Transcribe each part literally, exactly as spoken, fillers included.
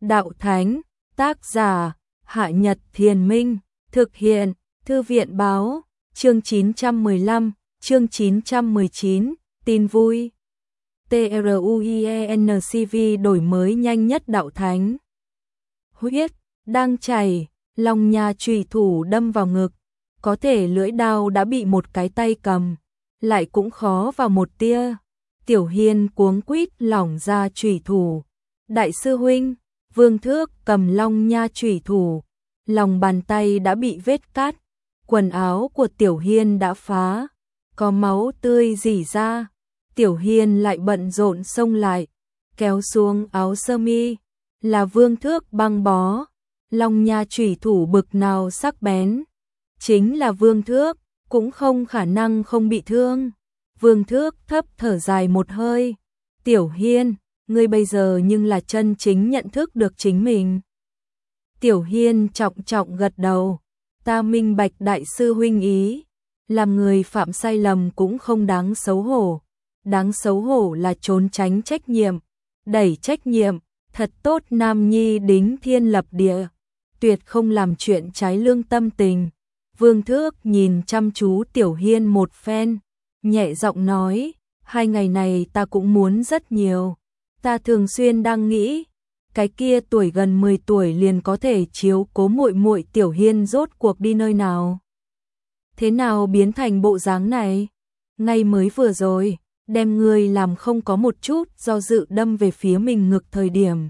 Đạo Thánh, tác giả, Hạ Nhật Thiền Minh, thực hiện, Thư viện Báo, chương chín trăm mười lăm, chương chín trăm mười chín, tin vui. TRUIENCV đổi mới nhanh nhất Đạo Thánh. Huyết, đang chảy, lòng nhà chủy thủ đâm vào ngực, có thể lưỡi đao đã bị một cái tay cầm, lại cũng khó vào một tia. Tiểu Hiên cuống quýt lỏng ra chủy thủ. Đại sư huynh, Vương Thước cầm long nha chủy thủ, lòng bàn tay đã bị vết cắt, quần áo của Tiểu Hiên đã phá, có máu tươi rỉ ra. Tiểu Hiên lại bận rộn xông lại, kéo xuống áo sơ mi, là Vương Thước băng bó. Long nha chủy thủ bực nào sắc bén, chính là Vương Thước, cũng không khả năng không bị thương. Vương Thước thấp thở dài một hơi. Tiểu Hiên, ngươi bây giờ nhưng là chân chính nhận thức được chính mình. Tiểu Hiên trọng trọng gật đầu. Ta minh bạch đại sư huynh ý. Làm người phạm sai lầm cũng không đáng xấu hổ. Đáng xấu hổ là trốn tránh trách nhiệm, đẩy trách nhiệm. Thật tốt nam nhi đính thiên lập địa, tuyệt không làm chuyện trái lương tâm tình. Vương Thước nhìn chăm chú Tiểu Hiên một phen, nhẹ giọng nói, hai ngày này ta cũng muốn rất nhiều. Ta thường xuyên đang nghĩ, cái kia tuổi gần mười tuổi liền có thể chiếu cố muội muội Tiểu Hiên rốt cuộc đi nơi nào. Thế nào biến thành bộ dáng này? Ngay mới vừa rồi, đem ngươi làm không có một chút do dự đâm về phía mình ngực thời điểm.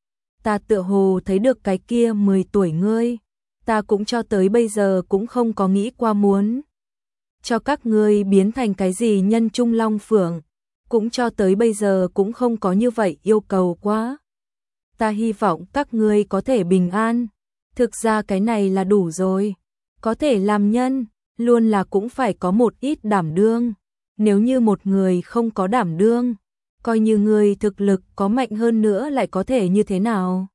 Ta tựa hồ thấy được cái kia mười tuổi ngươi, ta cũng cho tới bây giờ cũng không có nghĩ qua muốn cho các ngươi biến thành cái gì nhân trung long phượng, cũng cho tới bây giờ cũng không có như vậy yêu cầu quá. Ta hy vọng các ngươi có thể bình an, thực ra cái này là đủ rồi. Có thể làm nhân, luôn là cũng phải có một ít đảm đương. Nếu như một người không có đảm đương, coi như người thực lực có mạnh hơn nữa lại có thể như thế nào?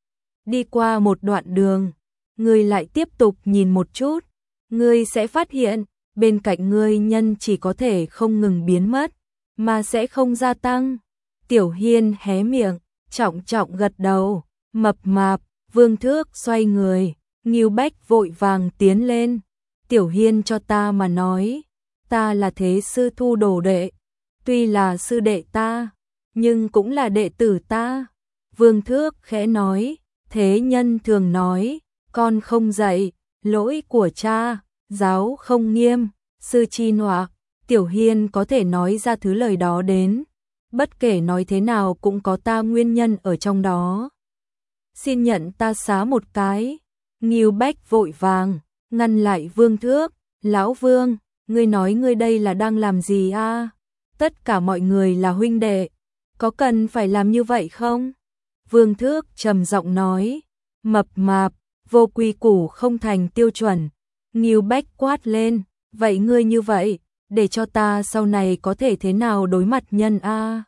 Đi qua một đoạn đường, người lại tiếp tục nhìn một chút, người sẽ phát hiện, bên cạnh người nhân chỉ có thể không ngừng biến mất, mà sẽ không gia tăng. Tiểu Hiên hé miệng, trọng trọng gật đầu, mập mạp. Vương Thước xoay người, Ngưu Bách vội vàng tiến lên. Tiểu Hiên cho ta mà nói, ta là thế sư thu đồ đệ, tuy là sư đệ ta, nhưng cũng là đệ tử ta. Vương Thước khẽ nói, thế nhân thường nói, con không dạy, lỗi của cha, giáo không nghiêm, sư chi nọa. Tiểu Hiên có thể nói ra thứ lời đó đến, bất kể nói thế nào cũng có ta nguyên nhân ở trong đó. Xin nhận ta xá một cái. Ngưu Bách vội vàng ngăn lại Vương Thước. Lão Vương, ngươi nói ngươi đây là đang làm gì a? À? Tất cả mọi người là huynh đệ, có cần phải làm như vậy không? Vương Thước trầm giọng nói, mập mạp, vô quy củ không thành tiêu chuẩn. Ngưu Bách quát lên, vậy ngươi như vậy, để cho ta sau này có thể thế nào đối mặt nhân a? À?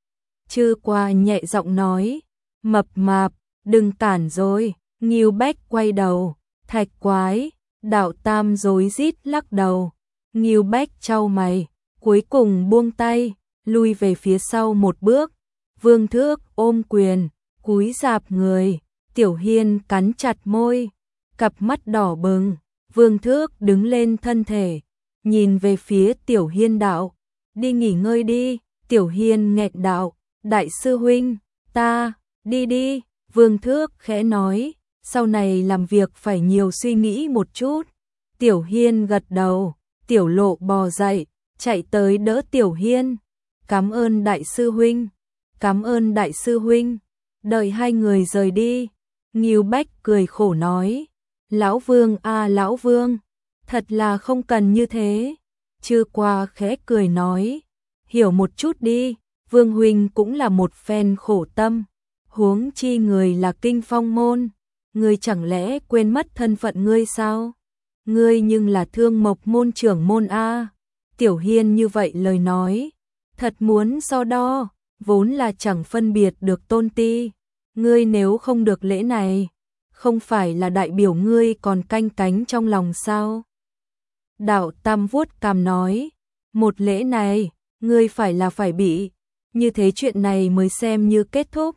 Chư Qua nhẹ giọng nói, mập mạp, đừng cản rồi. Ngưu Bách quay đầu, Thạch Quái, Đạo Tam rối rít lắc đầu. Ngưu Bách chau mày, cuối cùng buông tay, lui về phía sau một bước. Vương Thước ôm quyền, cúi rạp người. Tiểu Hiên cắn chặt môi, cặp mắt đỏ bừng. Vương Thước đứng lên thân thể, nhìn về phía Tiểu Hiên đạo, đi nghỉ ngơi đi. Tiểu Hiên nghẹn đạo, đại sư huynh, ta, đi đi. Vương Thước khẽ nói, sau này làm việc phải nhiều suy nghĩ một chút. Tiểu Hiên gật đầu. Tiểu Lộ bò dậy, chạy tới đỡ Tiểu Hiên. Cảm ơn đại sư huynh, cảm ơn đại sư huynh. Đợi hai người rời đi, Ngưu Bách cười khổ nói, lão Vương a à, lão Vương, thật là không cần như thế. Chư Qua khẽ cười nói, hiểu một chút đi, Vương huynh cũng là một phen khổ tâm, huống chi người là Kinh Phong môn, ngươi chẳng lẽ quên mất thân phận ngươi sao? Ngươi nhưng là Thương Mộc môn trưởng môn a. Tiểu Hiên như vậy lời nói, thật muốn so đo, vốn là chẳng phân biệt được tôn ti. Ngươi nếu không được lễ này, không phải là đại biểu ngươi còn canh cánh trong lòng sao? Đạo Tam vuốt cằm nói, một lễ này, ngươi phải là phải bị, như thế chuyện này mới xem như kết thúc.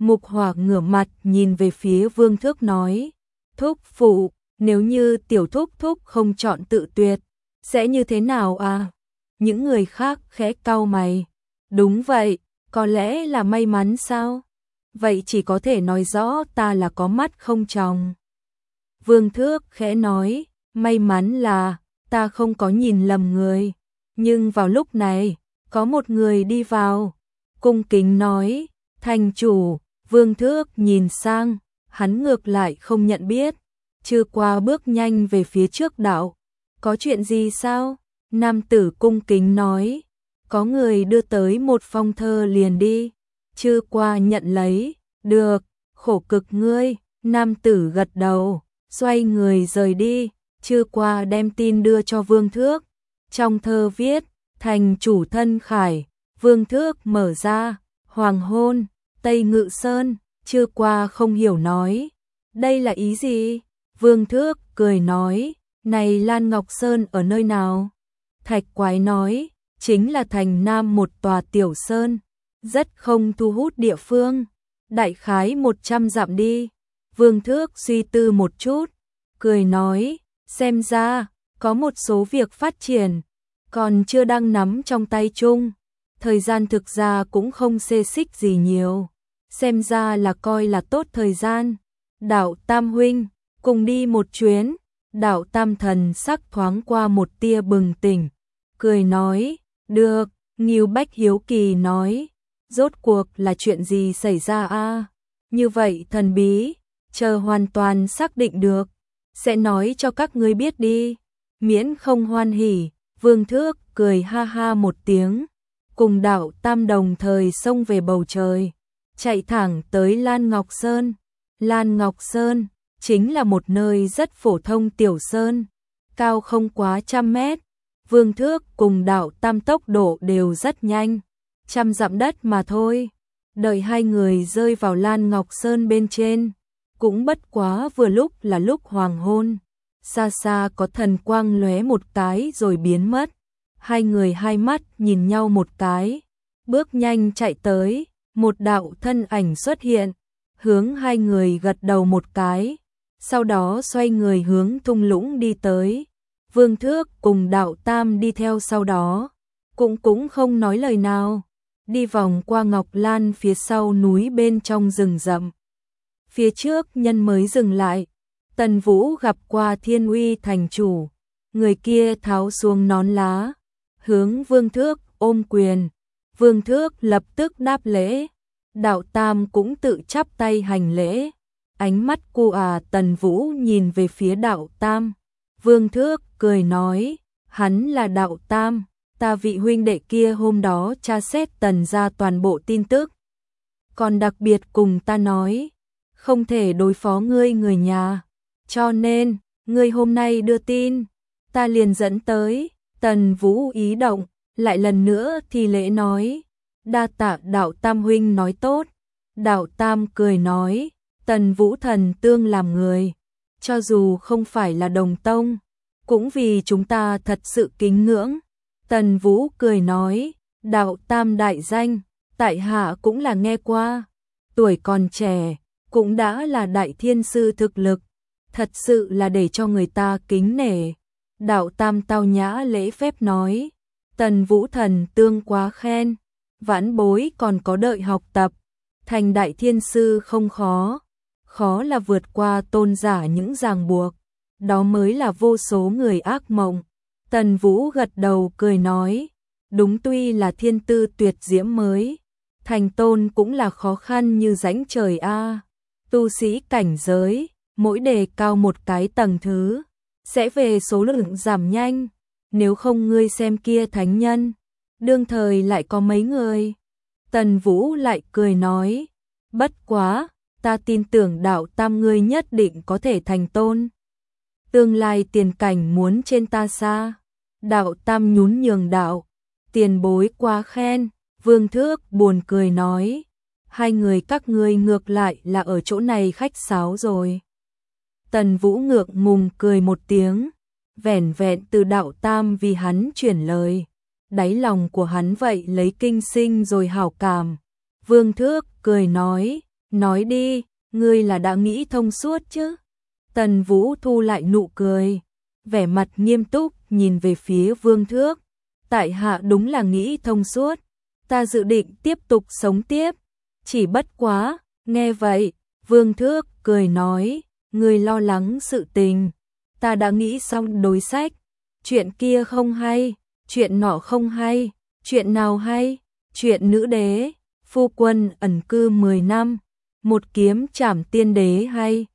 Mục Hỏa ngửa mặt nhìn về phía Vương Thước nói, thúc phụ, nếu như tiểu thúc thúc không chọn tự tuyệt, sẽ như thế nào à? Những người khác khẽ cau mày. Đúng vậy, có lẽ là may mắn sao? Vậy chỉ có thể nói rõ ta là có mắt không tròng. Vương Thước khẽ nói, may mắn là ta không có nhìn lầm người. Nhưng vào lúc này, có một người đi vào, cung kính nói, thành chủ. Vương Thước nhìn sang, hắn ngược lại không nhận biết, Trư Qua bước nhanh về phía trước đạo. Có chuyện gì sao? Nam tử cung kính nói, có người đưa tới một phong thơ liền đi. Trư Qua nhận lấy, được, khổ cực ngươi. Nam tử gật đầu, xoay người rời đi. Trư Qua đem tin đưa cho Vương Thước. Trong thơ viết, thành chủ thân khải. Vương Thước mở ra, hoàng hôn, Tây Ngự Sơn. Trư Qua không hiểu nói, đây là ý gì? Vương Thước cười nói, này Lan Ngọc Sơn ở nơi nào? Thạch Quái nói, chính là thành nam một tòa tiểu sơn, rất không thu hút địa phương, đại khái một trăm dặm đi. Vương Thước suy tư một chút, cười nói, xem ra, có một số việc phát triển, còn chưa đang nắm trong tay chung, thời gian thực ra cũng không xê xích gì nhiều, xem ra là coi là tốt thời gian. Đạo Tam huynh, cùng đi một chuyến. Đạo Tam thần sắc thoáng qua một tia bừng tỉnh, cười nói, được. Ngưu Bách hiếu kỳ nói, rốt cuộc là chuyện gì xảy ra a? Như vậy thần bí, chờ hoàn toàn xác định được, sẽ nói cho các ngươi biết đi, miễn không hoan hỉ. Vương Thước cười ha ha một tiếng, cùng Đạo Tam đồng thời xông về bầu trời, chạy thẳng tới Lan Ngọc Sơn. Lan Ngọc Sơn chính là một nơi rất phổ thông tiểu sơn, cao không quá trăm mét. Vương Thước cùng Đạo Tam tốc độ đều rất nhanh, trăm dặm đất mà thôi. Đợi hai người rơi vào Lan Ngọc Sơn bên trên, cũng bất quá vừa lúc là lúc hoàng hôn. Xa xa có thần quang lóe một cái rồi biến mất. Hai người hai mắt nhìn nhau một cái, bước nhanh chạy tới, một đạo thân ảnh xuất hiện, hướng hai người gật đầu một cái, sau đó xoay người hướng thung lũng đi tới. Vương Thước cùng Đạo Tam đi theo sau đó, cũng cũng không nói lời nào, đi vòng qua Ngọc Lan phía sau núi bên trong rừng rậm. Phía trước nhân mới dừng lại, Tần Vũ gặp qua Thiên Uy thành chủ, người kia tháo xuống nón lá, hướng Vương Thước ôm quyền. Vương Thước lập tức đáp lễ, Đạo Tam cũng tự chắp tay hành lễ. Ánh mắt cô à Tần Vũ nhìn về phía Đạo Tam. Vương Thước cười nói, hắn là Đạo Tam, ta vị huynh đệ kia hôm đó tra xét Tần ra toàn bộ tin tức, còn đặc biệt cùng ta nói, không thể đối phó ngươi người nhà, cho nên, ngươi hôm nay đưa tin, ta liền dẫn tới. Tần Vũ ý động, lại lần nữa thì lễ nói, đa tạ Đạo Tam huynh nói tốt. Đạo Tam cười nói, Tần Vũ thần tương làm người, cho dù không phải là đồng tông, cũng vì chúng ta thật sự kính ngưỡng. Tần Vũ cười nói, Đạo Tam đại danh, tại hạ cũng là nghe qua, tuổi còn trẻ, cũng đã là đại thiên sư thực lực, thật sự là để cho người ta kính nể. Đạo Tam tao nhã lễ phép nói, Tần Vũ thần tương quá khen, vãn bối còn có đợi học tập, thành đại thiên sư không khó, khó là vượt qua tôn giả những ràng buộc, đó mới là vô số người ác mộng. Tần Vũ gật đầu cười nói, đúng, tuy là thiên tư tuyệt diễm mới, thành tôn cũng là khó khăn như rãnh trời a. Tu sĩ cảnh giới, mỗi đề cao một cái tầng thứ, sẽ về số lượng giảm nhanh, nếu không ngươi xem kia thánh nhân, đương thời lại có mấy người. Tần Vũ lại cười nói, bất quá, ta tin tưởng Đạo Tam ngươi nhất định có thể thành tôn. Tương lai tiền cảnh muốn trên ta xa. Đạo Tam nhún nhường đạo, tiền bối quá khen. Vương Thước buồn cười nói, hai người các ngươi ngược lại là ở chỗ này khách sáo rồi. Tần Vũ ngượng ngùng cười một tiếng, vẻn vẹn từ Đạo Tam vì hắn chuyển lời, đáy lòng của hắn vậy lấy kinh sinh rồi hảo cảm. Vương Thước cười nói, Nói đi, ngươi là đã nghĩ thông suốt chứ? Tần Vũ thu lại nụ cười, vẻ mặt nghiêm túc nhìn về phía Vương Thước. Tại hạ đúng là nghĩ thông suốt, ta dự định tiếp tục sống tiếp. Chỉ bất quá, nghe vậy, Vương Thước cười nói, ngươi lo lắng sự tình, ta đã nghĩ xong đối sách. Chuyện kia không hay, chuyện nọ không hay, chuyện nào hay? Chuyện nữ đế, phu quân ẩn cư mười năm, một kiếm trảm tiên đế hay?